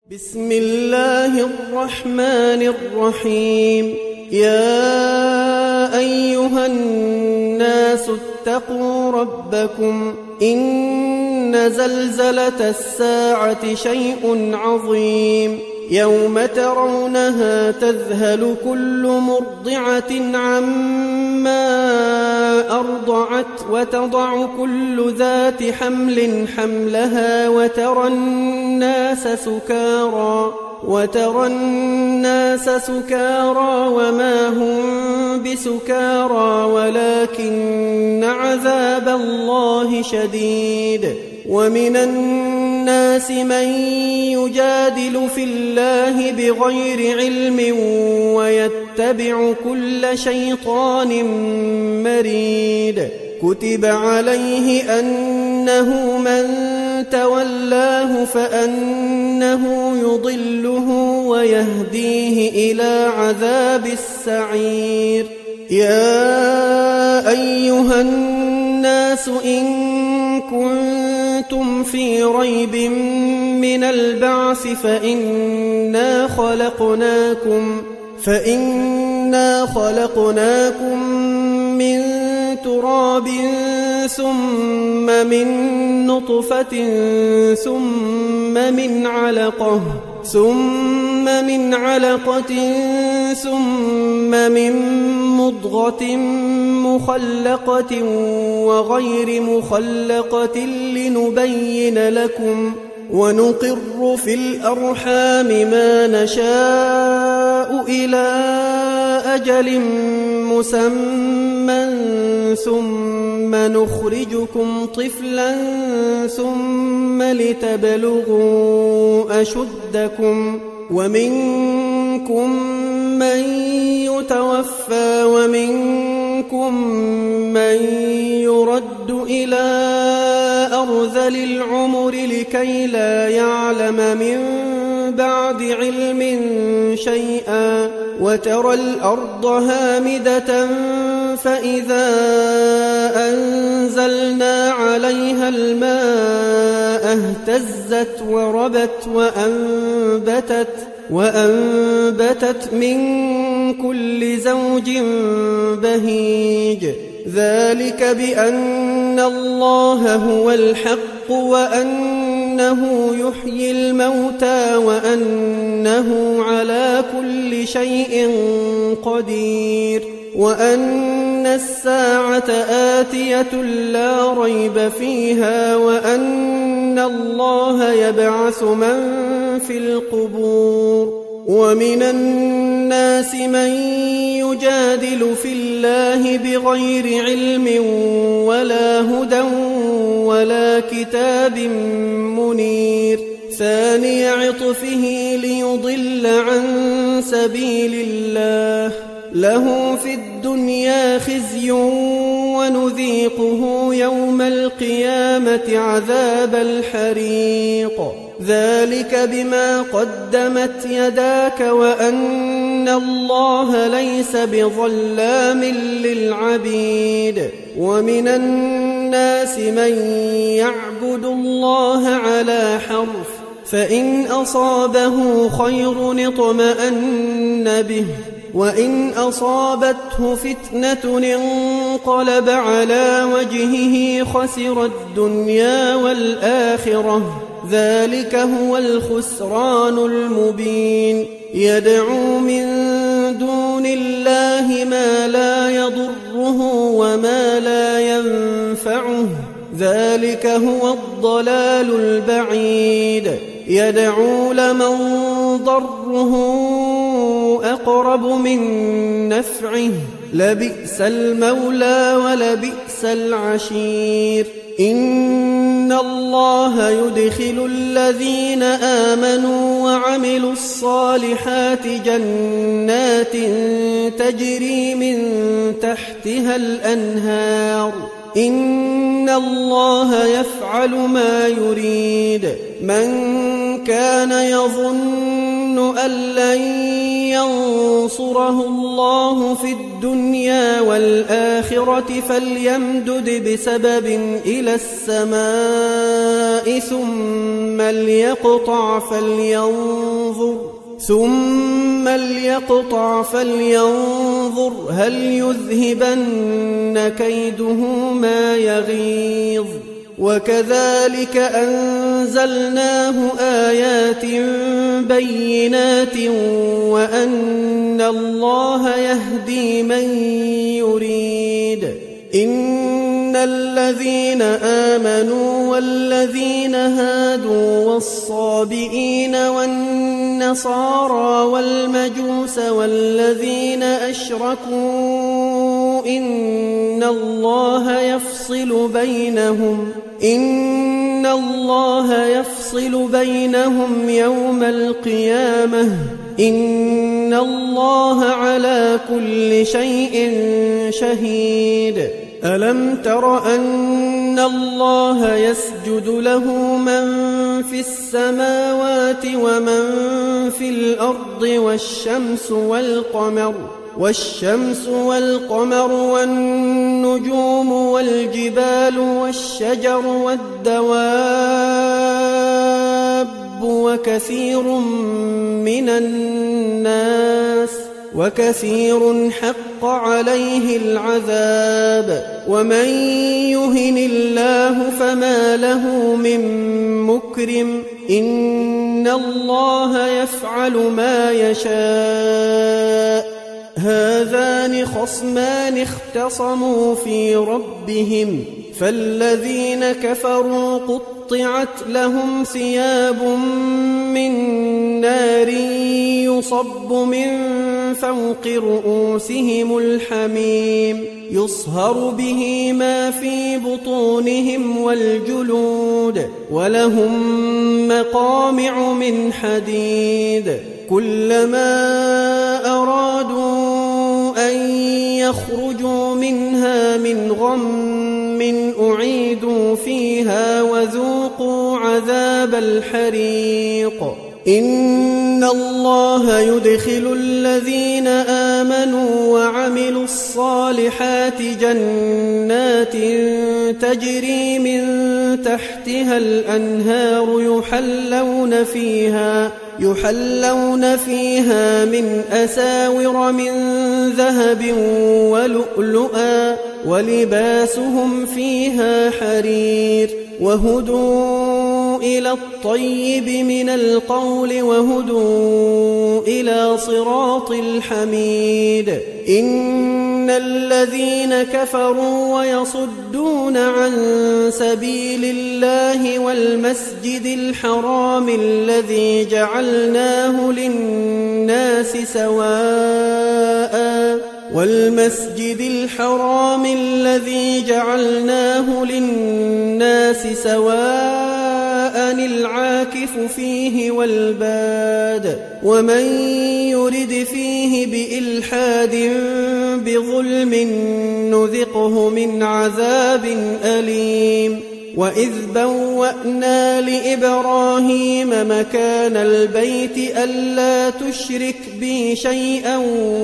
بسم الله الرحمن الرحيم. يا أيها الناس اتقوا ربكم إن زلزلة الساعة شيء عظيم يوم ترونها تذهل كل مرضعة عما أرضعت وتضع كل ذات حمل حملها وترى الناس سكارى وما هم بسكارى ولكن عذاب الله شديد. ومن الناس من يجادل في الله بغير علم ويتبع كل شيطان مريد. كتب عليه أنه من تولاه فأنه يضله ويهديه إلى عذاب السعير. يا أيها الناس إن كنتم في ريب من البعث فإنا خلقناكم من تراب ثم من نطفة ثم من علقة ثم من مضغة مخلقة وغير مخلقة لنبين لكم ونقر في الأرحام ما نشاء إلى أجل مسمى ثم نخرجكم طفلا ثم لتبلغوا أشدكم ومنكم من يتوفى ومنكم من يرد إلى أرذل العمر لكي لا يعلم من بعد علم شيئا. وترى الأرض هامدة فإذا أنزلنا عليها الماء اهتزت وربت وأنبتت من كل زوج بهيج. ذلك بأن الله هو الحق وأنه يحيي الموتى وأنه على كل شيء قدير وأن الساعة آتية لا ريب فيها وأن الله يبعث من في القبور. ومن الناس من يجادل في الله بغير علم ولا هدى ولا كتاب منير. ثاني عطفه ليضل عن سبيل الله له في الدنيا خزي ونذيقه يوم القيامة عذاب الحريق. ذلك بما قدمت يداك وأن الله ليس بظلام للعبيد. ومن الناس من يعبد الله على حرف فإن أصابه خير اطمأن به وإن أصابته فتنة انقلب على وجهه خسر الدنيا والآخرة. ذلك هو الخسران المبين. يدعو من دون الله ما لا يضره وما لا ينفعه ذلك هو الضلال البعيد. يدعو لمن ضره أقرب من نفعه لبئس المولى ولبئس العشير. إن الله يدخل الذين آمنوا وعملوا الصالحات جنات تجري من تحتها الأنهار إن الله يفعل ما يريد من كان يظن أن لن ينصره الله في الدنيا والآخرة فليمدد بسبب إلى السماء ثم ليقطع فلينظر هل يذهبن كيده ما يغيظ وكذلك أنزلناه آيات بينات وأن الله يهدي من يريد إن الذين آمنوا والذين هادوا والصابئين والنصارى والمجوس والذين أشركوا إن الله يفصل بينهم يوم القيامة إن الله على كل شيء شهيد ألم تر أن الله يسجد له من في السماوات ومن في الأرض والشمس والقمر والنجوم والجبال والشجر والدواب وكثير حق عليه العذاب ومن يهن الله فما له من مكرم إن الله يفعل ما يشاء هذان خصمان اختصموا في ربهم فالذين كفروا قطعت لهم ثياب من نار يصب من فوق رؤوسهم الحميم يصهر به ما في بطونهم والجلود ولهم مقامع من حديد كلما أرادوا أن يخرجوا منها من غم أعيدوا فيها وذوقوا عذاب الحريق إن الله يدخل الذين آمنوا وعملوا الصالحات جنات تجري من تحتها الأنهار يحلون فيها من أساور من ذهب ولؤلؤا ولباسهم فيها حرير وهدوا إلى الطيب من القول وهدوا إلى صراط الحميد إن الذين كفروا ويصدون عن سبيل الله والمسجد الحرام الذي جعلناه للناس سواء العاكف فيه والباد ومن يرد فيه بإلحاد بظلم نذقه من عذاب أليم وإذ بوأنا لإبراهيم مكان البيت ألا تشرك بي شيئا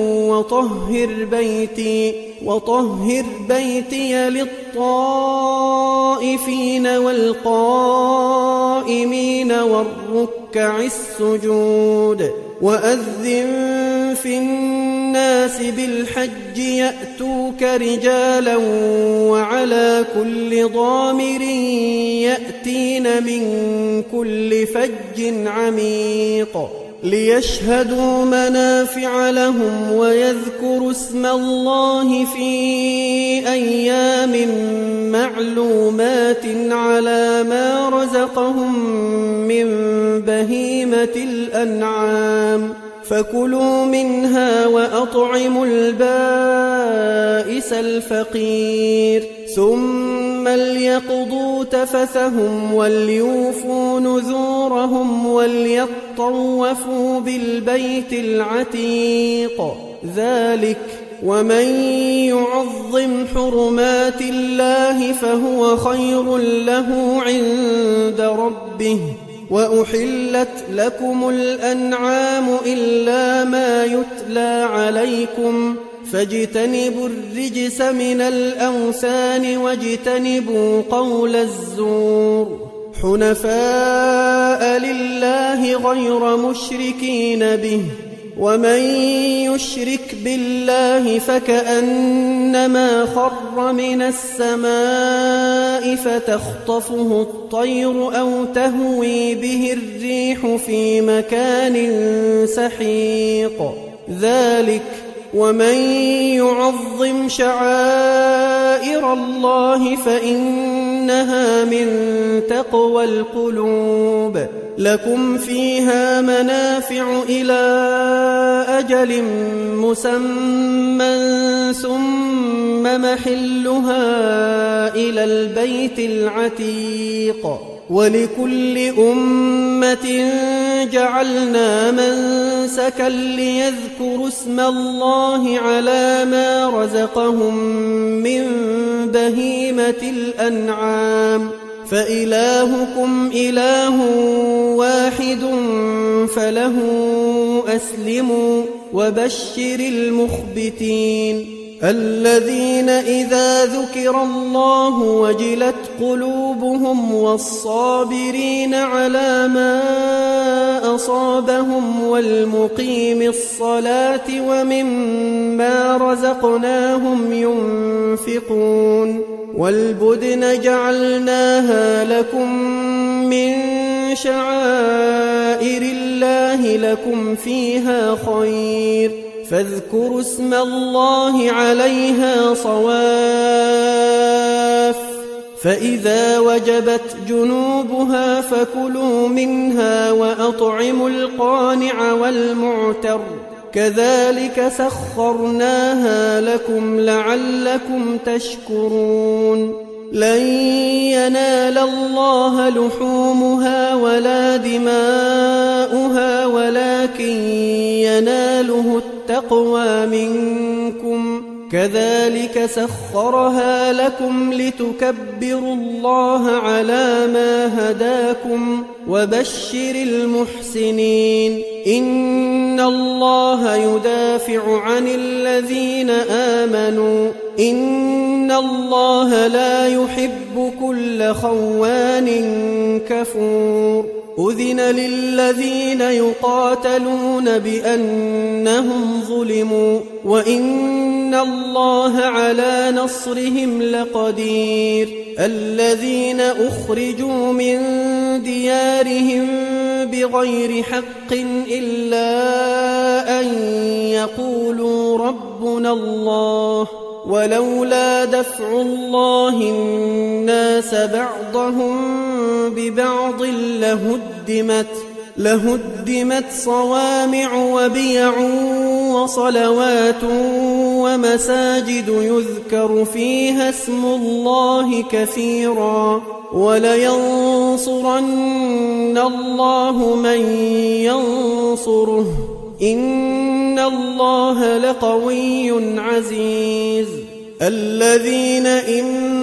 وطهر بيتي للطائفين والقائمين والركع السجود وأذن في الناس بالحج يأتوك رجالا وعلى كل ضامر يأتين من كل فج عميق ليشهدوا منافع لهم ويذكروا اسم الله في أيام معلومات على ما رزقهم من بهيمة الأنعام فكلوا منها وأطعموا البائس الفقير ثم ليقضوا تفثهم وليوفوا نذورهم وليطوفوا بالبيت العتيق ومن يعظم حرمات الله فهو خير له عند ربه. وأحلت لكم الأنعام إلا ما يتلى عليكم فاجتنبوا الرجس من الأوثان واجتنبوا قول الزور حنفاء لله غير مشركين به. ومن يشرك بالله فكأنما خر من السماء فتخطفه الطير أو تهوي به الريح في مكان سحيق ذلك ومن يعظم شعائر الله فإنها من تقوى القلوب. لكم فيها منافع إلى أجل مسمى ثم محلها إلى البيت العتيق. ولكل أمة جعلنا منسكا ليذكروا اسم الله على ما رزقهم من بهيمة الأنعام فإلهكم إله واحد فله أسلموا وبشر المخبتين الذين إذا ذكر الله وجلت قلوبهم والصابرين على ما أصابهم والمقيم الصلاة ومما رزقناهم ينفقون. والبدن جعلناها لكم من شعائر الله لكم فيها خير فاذكروا اسم الله عليها صواف فإذا وجبت جنوبها فكلوا منها وأطعموا القانع والمعتر كذلك سخرناها لكم لعلكم تشكرون. لن ينال الله لحومها ولا دماؤها ولكن يناله التقوى منكم كذلك سخرها لكم لتكبروا الله على ما هداكم وبشر المحسنين. إن الله يدافع عن الذين آمنوا إن الله لا يحب كل خوان كفور. أذن للذين يقاتلون بأنهم ظلموا وإن الله على نصرهم لقدير. الذين أخرجوا من ديارهم بغير حق إلا أن يقولوا ربنا الله ولولا دفع الله الناس بعضهم ببعض لهدمت صوامع وبيع وصلوات ومساجد يذكر فيها اسم الله كثيرا ولينصرن الله من ينصره إن الله لقوي عزيز. الذين إن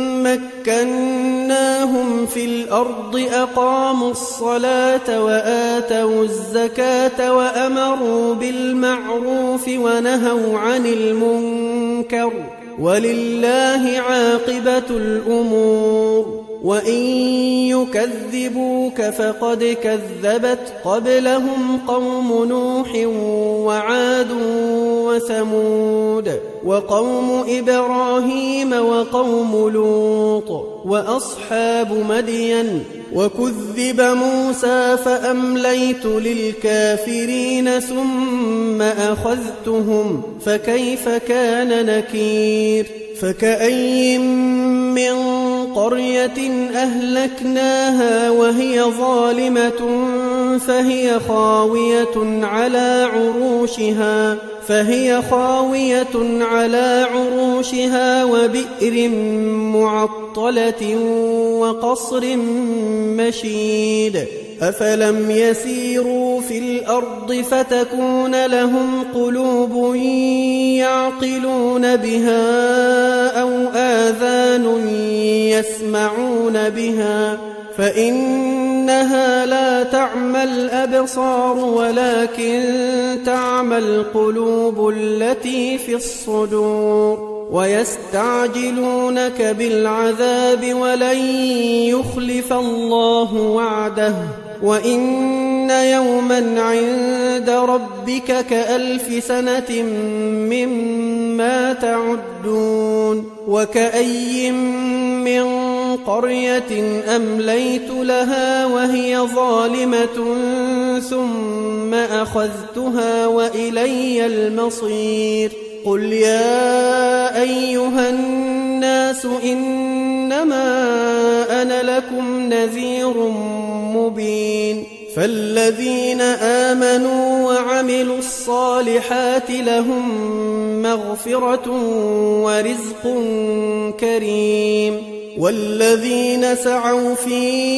مكناهم في الأرض أقاموا الصلاة وآتوا الزكاة وأمروا بالمعروف ونهوا عن المنكر ولله عاقبة الأمور. وإن يكذبوك فقد كذبت قبلهم قوم نوح وعاد وثمود وقوم إبراهيم وقوم لوط وأصحاب مدين. وكذب موسى فأمليت للكافرين ثم أخذتهم فكيف كان نكير. فكأي من قرية أهلكناها وهي ظالمة فهي خاوية على عروشها وبئر معطلة وقصر مشيد. أفلم يسيروا في الأرض فتكون لهم قلوب يعقلون بها أو آذان يسمعون بها فإنها لا تعمى الأبصار ولكن تعمى القلوب التي في الصدور ويستعجلونك بالعذاب ولن يخلف الله وعده وإن يوما عند ربك كألف سنة مما تعدون وكأي من قرية أمليت لها وهي ظالمة ثم أخذتها وإلي المصير قل يا أيها الناس إنما أنا لكم نذير مبين فالذين آمنوا وعملوا الصالحات لهم مغفرة ورزق كريم والذين سعوا في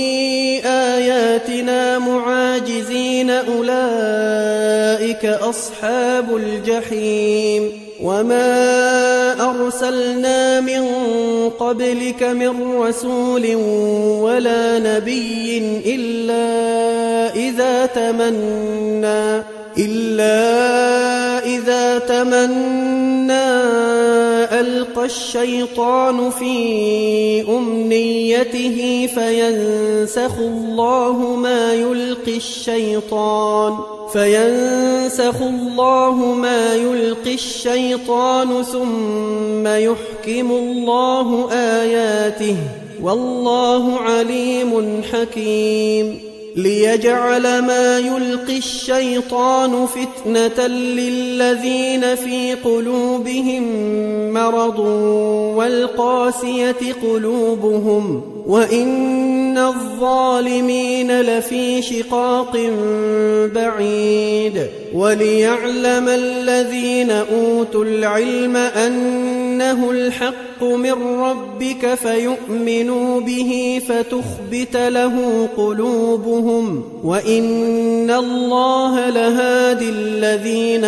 آياتنا معاجزين أولئك أصحاب الجحيم وما أرسلنا من قبلك من رسول ولا نبي إلا إذا تمنى ألقى الشيطان في أمنيته فينسخ الله ما يلقي الشيطان ثم يحكم الله آياته والله عليم حكيم ليجعل ما يلقي الشيطان فتنة للذين في قلوبهم مرض والقاسية قلوبهم وإن الظالمين لفي شقاق بعيد وليعلم الذين أوتوا العلم أنه الحق من ربك فيؤمنوا به فتخبت له قلوبهم وإن الله لهادي الذين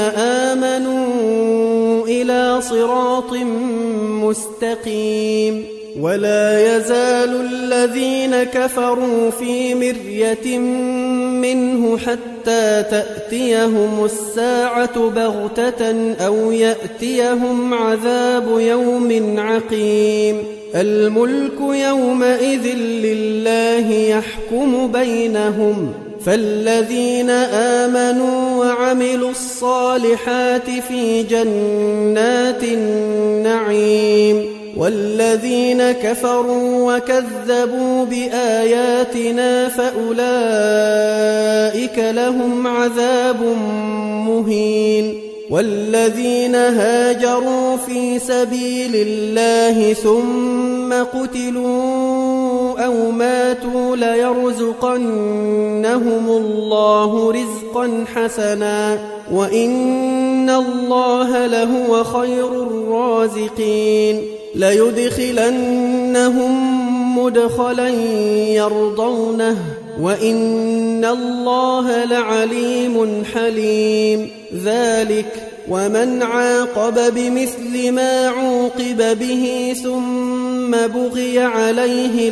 آمنوا إلى صراط مستقيم ولا يزال الذين كفروا في مرية منه حتى تأتيهم الساعة بغتة أو يأتيهم عذاب يوم عقيم الملك يومئذ لله يحكم بينهم فالذين آمنوا وعملوا الصالحات في جنات النعيم والذين كفروا وكذبوا بآياتنا فأولئك لهم عذاب مهين والذين هاجروا في سبيل الله ثم قتلوا أو ماتوا ليرزقنهم الله رزقا حسنا وإن الله لهو خير الرازقين ليدخلنهم مدخلا يرضونه وإن الله لعليم حليم ذلك ومن عاقب بمثل ما عوقب به ثم بغي عليه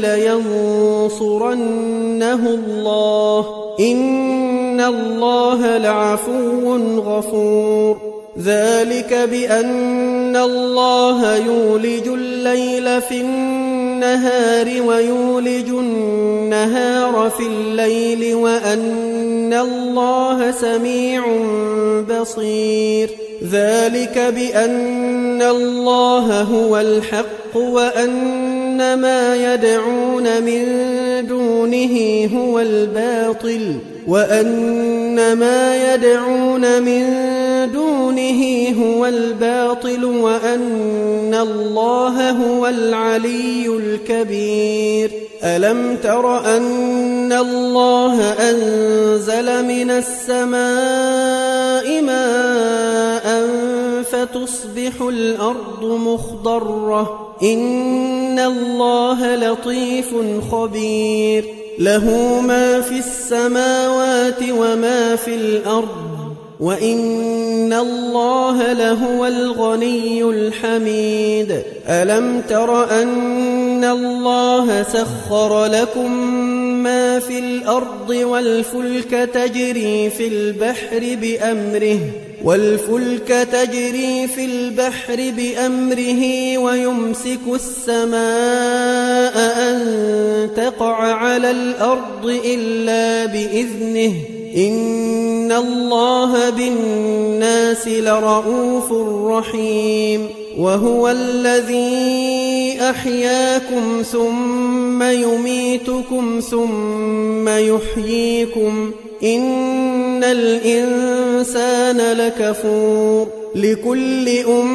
لينصرنه الله إن الله لعفو غفور ذلك بأن الله يولج الليل في النهار ويولج النهار في الليل وأن الله سميع بصير ذلك بأن الله هو الحق وأن ما يدعون من دونه هو الباطل وأن ما يدعون من دونه هو الباطل وأن الله هو العلي الكبير ألم تر أن الله أنزل من السماء ماء فتصبح الأرض مخضرة إن الله لطيف خبير له ما في السماوات وما في الأرض وإن الله لهو الغني الحميد ألم تر أن الله سخر لكم ما في الأرض والفلك تجري في البحر بأمره ويمسك السماء أن تقع على الأرض إلا بإذنه إن الله بالناس لرءوف رحيم وهو الذي أحياكم ثم يميتكم ثم يحييكم إن الإنسان لكفور لكل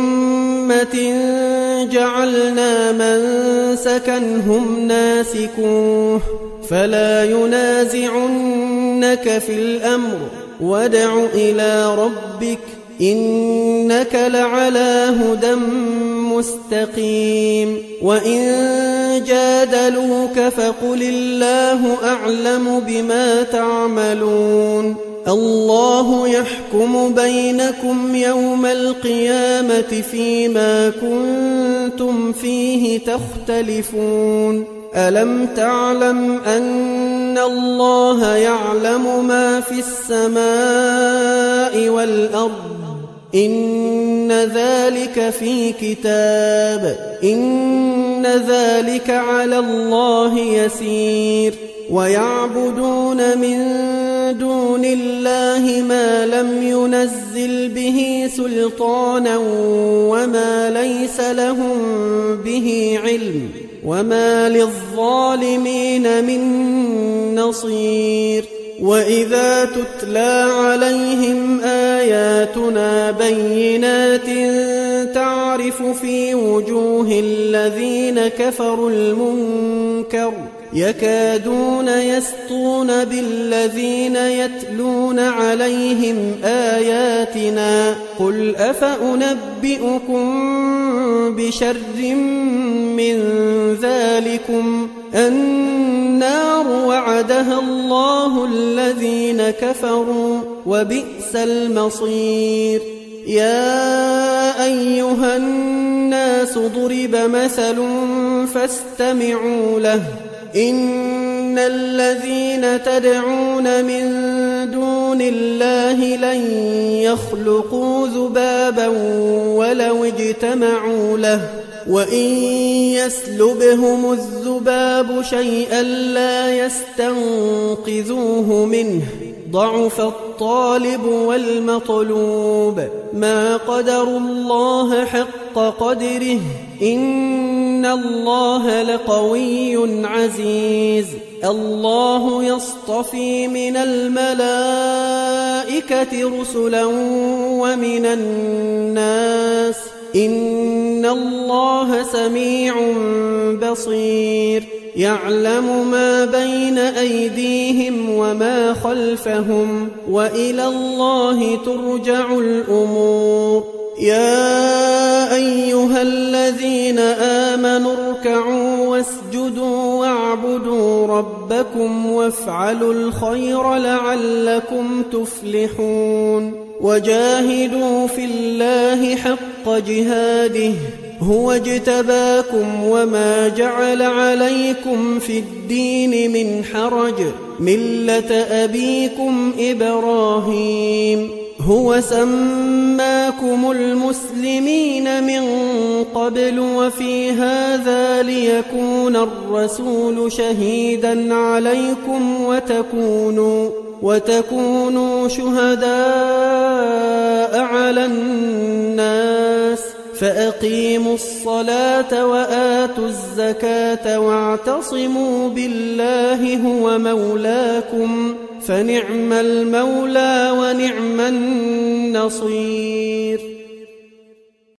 أمة جعلنا منسكا هم ناسكوه فلا ينازعنك في الأمر وادع إلى ربك إنك لعلى هدى مستقيم وإن جادلوك فقل الله أعلم بما تعملون الله يحكم بينكم يوم القيامة فيما كنتم فيه تختلفون ألم تعلم أن الله يعلم ما في السماء والأرض إن ذلك في كتاب إن ذلك على الله يسير ويعبدون من دون الله ما لم ينزل به سلطانا وما ليس لهم به علم وما للظالمين من نصير وإذا تتلى عليهم آياتنا بينات تعرف في وجوه الذين كفروا المنكر يكادون يسطون بالذين يتلون عليهم آياتنا قل أفأنبئكم بشر من ذلكم النار وعدها الله الذين كفروا وبئس المصير يا أيها الناس ضرب مثل فاستمعوا له إن الذين تدعون من دون الله لن يخلقوا ذبابا ولو اجتمعوا له وإن يسلبهم الذباب شيئا لا يستنقذوه منه ضعف الطالب والمطلوب ما قدروا الله حق قدره إن الله لقوي عزيز الله يصطفي من الملائكة رسلا ومن الناس إن الله سميع بصير يعلم ما بين أيديهم وما خلفهم وإلى الله ترجع الأمور يا أيها الذين آمنوا اركعوا واسجدوا واعبدوا ربكم وافعلوا الخير لعلكم تفلحون وجاهدوا في الله حق جهاده هو اجتباكم وما جعل عليكم في الدين من حرج ملة أبيكم إبراهيم هو سماكم المسلمين من قبل وفي هذا ليكون الرسول شهيدا عليكم وتكونوا شهداء على الناس فأقيموا الصلاة وآتوا الزكاة واعتصموا بالله هو مولاكم فنعم المولى ونعم النصير